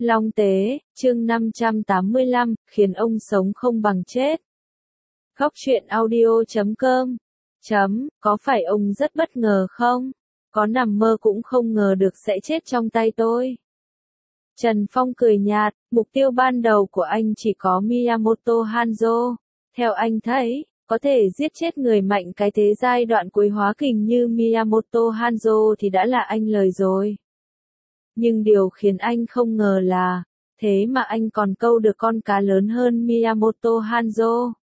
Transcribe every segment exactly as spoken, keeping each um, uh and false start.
Long Tế, chương năm trăm tám mươi lăm, khiến ông sống không bằng chết. Góc truyện audio chấm com. Chấm, có phải ông rất bất ngờ không? Có nằm mơ cũng không ngờ được sẽ chết trong tay tôi. Trần Phong cười nhạt, mục tiêu ban đầu của anh chỉ có Miyamoto Hanzo. Theo anh thấy, có thể giết chết người mạnh cái thế giai đoạn cuối hóa kình như Miyamoto Hanzo thì đã là anh lời rồi. Nhưng điều khiến anh không ngờ là, thế mà anh còn câu được con cá lớn hơn Miyamoto Hanzo.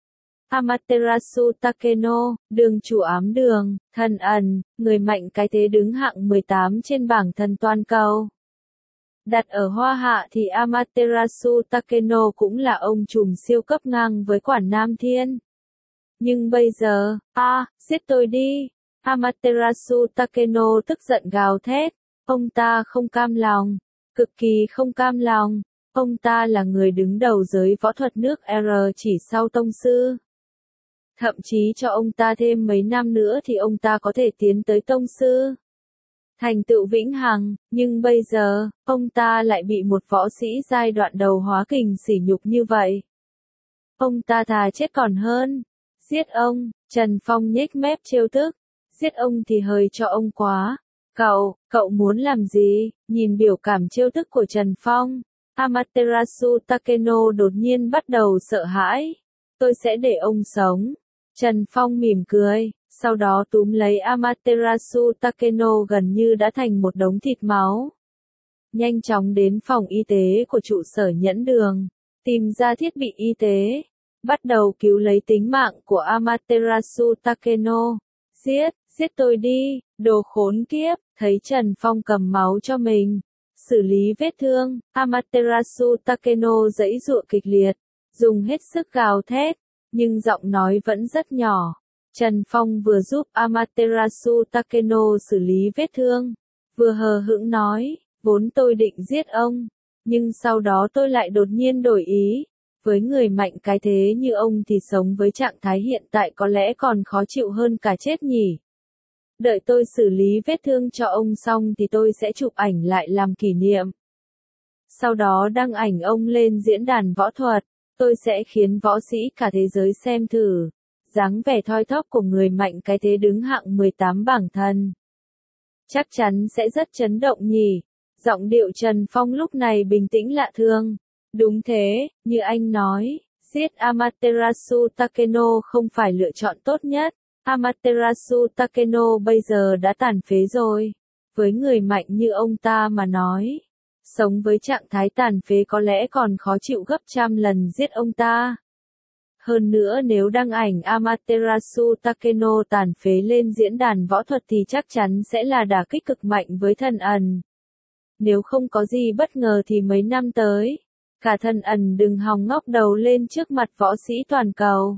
Amaterasu Takeno, đường chủ ám đường, thần ẩn, người mạnh cái thế đứng hạng mười tám trên bảng thần toàn cầu. Đặt ở Hoa Hạ thì Amaterasu Takeno cũng là ông trùm siêu cấp ngang với Quản Nam Thiên. Nhưng bây giờ, a, à, giết tôi đi. Amaterasu Takeno tức giận gào thét. Ông ta không cam lòng, cực kỳ không cam lòng. Ông ta là người đứng đầu giới võ thuật nước R chỉ sau tông sư. Thậm chí cho ông ta thêm mấy năm nữa thì ông ta có thể tiến tới tông sư. Thành tựu vĩnh hằng, nhưng bây giờ, ông ta lại bị một võ sĩ giai đoạn đầu hóa kình sỉ nhục như vậy. Ông ta thà chết còn hơn. Giết ông, Trần Phong nhếch mép trêu tức. Giết ông thì hơi cho ông quá. Cậu, cậu muốn làm gì? Nhìn biểu cảm trêu tức của Trần Phong, Amaterasu Takeno đột nhiên bắt đầu sợ hãi. Tôi sẽ để ông sống. Trần Phong mỉm cười, sau đó túm lấy Amaterasu Takeno gần như đã thành một đống thịt máu. Nhanh chóng đến phòng y tế của trụ sở nhẫn đường, tìm ra thiết bị y tế, bắt đầu cứu lấy tính mạng của Amaterasu Takeno. Giết, giết tôi đi, đồ khốn kiếp, thấy Trần Phong cầm máu cho mình, xử lý vết thương, Amaterasu Takeno giãy giụa kịch liệt, dùng hết sức gào thét, nhưng giọng nói vẫn rất nhỏ. Trần Phong vừa giúp Amaterasu Takeno xử lý vết thương, vừa hờ hững nói, vốn tôi định giết ông, nhưng sau đó tôi lại đột nhiên đổi ý. Với người mạnh cái thế như ông thì sống với trạng thái hiện tại có lẽ còn khó chịu hơn cả chết nhỉ. Đợi tôi xử lý vết thương cho ông xong thì tôi sẽ chụp ảnh lại làm kỷ niệm. Sau đó đăng ảnh ông lên diễn đàn võ thuật, tôi sẽ khiến võ sĩ cả thế giới xem thử. Dáng vẻ thoi thóp của người mạnh cái thế đứng hạng mười tám bảng thần. Chắc chắn sẽ rất chấn động nhỉ. Giọng điệu Trần Phong lúc này bình tĩnh lạ thường. Đúng thế, như anh nói, giết Amaterasu Takeno không phải lựa chọn tốt nhất. Amaterasu Takeno bây giờ đã tàn phế rồi. Với người mạnh như ông ta mà nói, sống với trạng thái tàn phế có lẽ còn khó chịu gấp trăm lần giết ông ta. Hơn nữa nếu đăng ảnh Amaterasu Takeno tàn phế lên diễn đàn võ thuật thì chắc chắn sẽ là đả kích cực mạnh với thần ẩn. Nếu không có gì bất ngờ thì mấy năm tới, cả thần ẩn đừng hòng ngóc đầu lên trước mặt võ sĩ toàn cầu.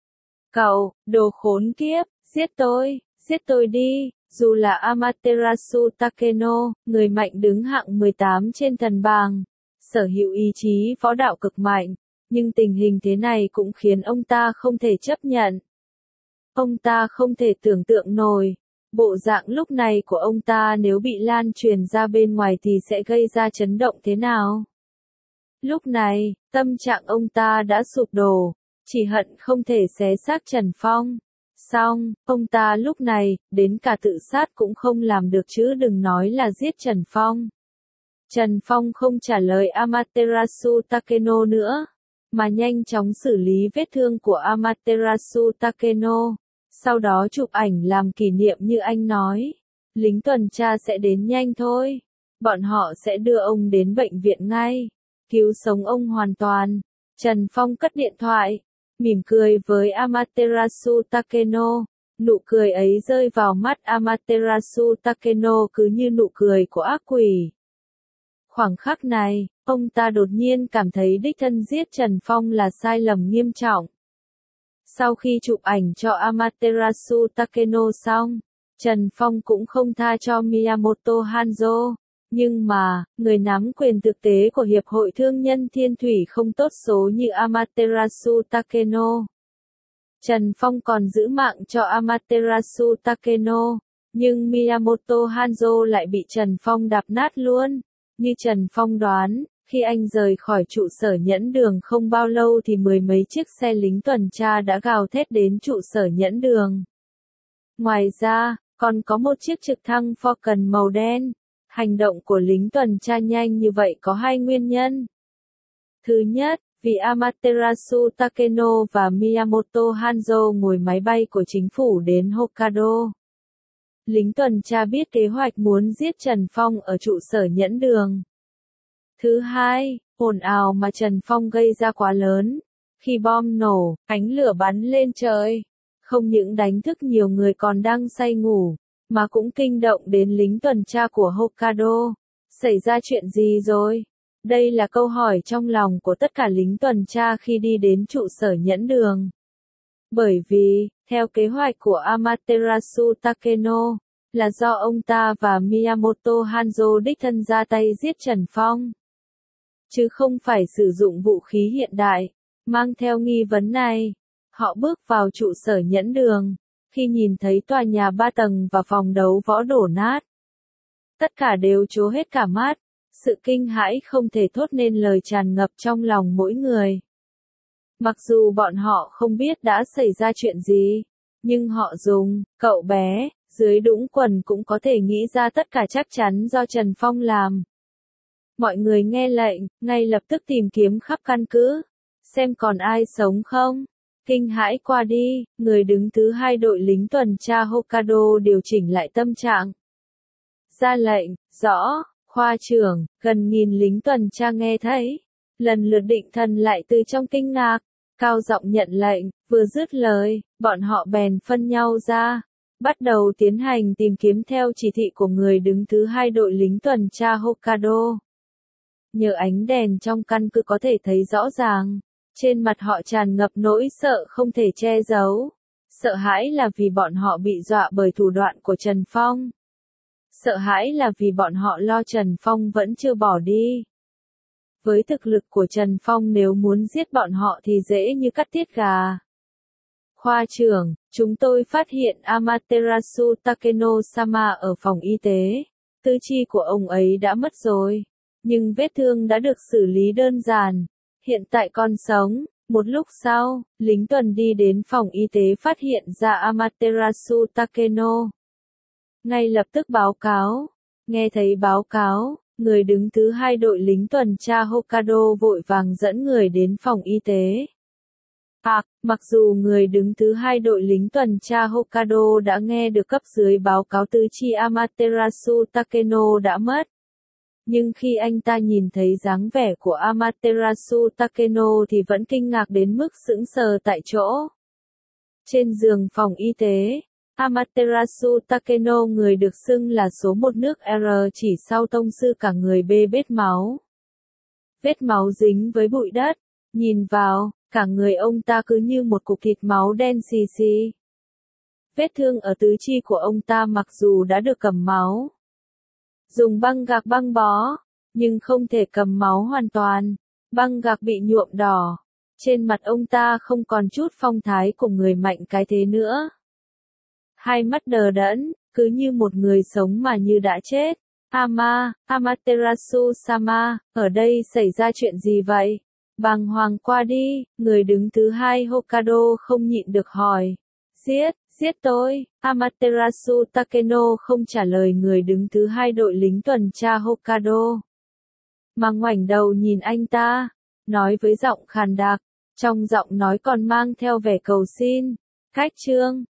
Cậu, đồ khốn kiếp, giết tôi, giết tôi đi. Dù là Amaterasu Takeno, người mạnh đứng hạng mười tám trên thần bảng, sở hữu ý chí võ đạo cực mạnh, nhưng tình hình thế này cũng khiến ông ta không thể chấp nhận. Ông ta không thể tưởng tượng nổi, bộ dạng lúc này của ông ta nếu bị lan truyền ra bên ngoài thì sẽ gây ra chấn động thế nào. Lúc này, tâm trạng ông ta đã sụp đổ, chỉ hận không thể xé xác Trần Phong. Xong, ông ta lúc này, đến cả tự sát cũng không làm được chứ đừng nói là giết Trần Phong. Trần Phong không trả lời Amaterasu Takeno nữa, mà nhanh chóng xử lý vết thương của Amaterasu Takeno, sau đó chụp ảnh làm kỷ niệm như anh nói. Lính tuần tra sẽ đến nhanh thôi, bọn họ sẽ đưa ông đến bệnh viện ngay, cứu sống ông hoàn toàn. Trần Phong cất điện thoại, mỉm cười với Amaterasu Takeno, nụ cười ấy rơi vào mắt Amaterasu Takeno cứ như nụ cười của ác quỷ. Khoảng khắc này, ông ta đột nhiên cảm thấy đích thân giết Trần Phong là sai lầm nghiêm trọng. Sau khi chụp ảnh cho Amaterasu Takeno xong, Trần Phong cũng không tha cho Miyamoto Hanzo. Nhưng mà, người nắm quyền thực tế của Hiệp hội Thương nhân Thiên Thủy không tốt số như Amaterasu Takeno. Trần Phong còn giữ mạng cho Amaterasu Takeno, nhưng Miyamoto Hanzo lại bị Trần Phong đạp nát luôn. Như Trần Phong đoán, khi anh rời khỏi trụ sở nhẫn đường không bao lâu thì mười mấy chiếc xe lính tuần tra đã gào thét đến trụ sở nhẫn đường. Ngoài ra, còn có một chiếc trực thăng Falcon màu đen. Hành động của lính tuần tra nhanh như vậy có hai nguyên nhân. Thứ nhất, vì Amaterasu Takeno và Miyamoto Hanzo ngồi máy bay của chính phủ đến Hokkaido. Lính tuần tra biết kế hoạch muốn giết Trần Phong ở trụ sở nhẫn đường. Thứ hai, ồn ào mà Trần Phong gây ra quá lớn. Khi bom nổ, ánh lửa bắn lên trời. Không những đánh thức nhiều người còn đang say ngủ, mà cũng kinh động đến lính tuần tra của Hokkaido. Xảy ra chuyện gì rồi? Đây là câu hỏi trong lòng của tất cả lính tuần tra khi đi đến trụ sở nhẫn đường. Bởi vì, theo kế hoạch của Amaterasu Takeno, là do ông ta và Miyamoto Hanzo đích thân ra tay giết Trần Phong. Chứ không phải sử dụng vũ khí hiện đại. Mang theo nghi vấn này, họ bước vào trụ sở nhẫn đường, khi nhìn thấy tòa nhà ba tầng và phòng đấu võ đổ nát. Tất cả đều trố hết cả mắt, sự kinh hãi không thể thốt nên lời tràn ngập trong lòng mỗi người. Mặc dù bọn họ không biết đã xảy ra chuyện gì, nhưng họ dùng, cậu bé, dưới đũng quần cũng có thể nghĩ ra tất cả chắc chắn do Trần Phong làm. Mọi người nghe lệnh, ngay lập tức tìm kiếm khắp căn cứ, xem còn ai sống không. Kinh hãi qua đi, người đứng thứ hai đội lính tuần tra Hokkaido điều chỉnh lại tâm trạng. Ra lệnh, rõ, khoa trưởng, gần nghìn lính tuần tra nghe thấy. Lần lượt định thần lại từ trong kinh ngạc, cao giọng nhận lệnh, vừa dứt lời, bọn họ bèn phân nhau ra. Bắt đầu tiến hành tìm kiếm theo chỉ thị của người đứng thứ hai đội lính tuần tra Hokkaido. Nhờ ánh đèn trong căn cứ có thể thấy rõ ràng. Trên mặt họ tràn ngập nỗi sợ không thể che giấu. Sợ hãi là vì bọn họ bị dọa bởi thủ đoạn của Trần Phong. Sợ hãi là vì bọn họ lo Trần Phong vẫn chưa bỏ đi. Với thực lực của Trần Phong nếu muốn giết bọn họ thì dễ như cắt tiết gà. Khoa trưởng, chúng tôi phát hiện Amaterasu Takeno-sama ở phòng y tế. Tứ chi của ông ấy đã mất rồi. Nhưng vết thương đã được xử lý đơn giản. Hiện tại còn sống. Một lúc sau, lính tuần đi đến phòng y tế phát hiện ra Amaterasu Takeno. Ngay lập tức báo cáo. Nghe thấy báo cáo, người đứng thứ hai đội lính tuần tra Hokkaido vội vàng dẫn người đến phòng y tế. À, mặc dù người đứng thứ hai đội lính tuần tra Hokkaido đã nghe được cấp dưới báo cáo tứ chi Amaterasu Takeno đã mất. Nhưng khi anh ta nhìn thấy dáng vẻ của Amaterasu Takeno thì vẫn kinh ngạc đến mức sững sờ tại chỗ. Trên giường phòng y tế, Amaterasu Takeno người được xưng là số một nước R chỉ sau tông sư cả người bê bết máu. Vết máu dính với bụi đất, nhìn vào, cả người ông ta cứ như một cục thịt máu đen xì xì. Vết thương ở tứ chi của ông ta mặc dù đã được cầm máu, dùng băng gạc băng bó, nhưng không thể cầm máu hoàn toàn. Băng gạc bị nhuộm đỏ. Trên mặt ông ta không còn chút phong thái của người mạnh cái thế nữa. Hai mắt đờ đẫn, cứ như một người sống mà như đã chết. Ama, Amaterasu-sama, ở đây xảy ra chuyện gì vậy? Bàng hoàng qua đi, người đứng thứ hai Hokkaido không nhịn được hỏi. Giết, giết tôi. Amaterasu Takeno không trả lời người đứng thứ hai đội lính tuần tra Hokkaido. Mà ngoảnh đầu nhìn anh ta, nói với giọng khàn đặc, trong giọng nói còn mang theo vẻ cầu xin. Khách trương,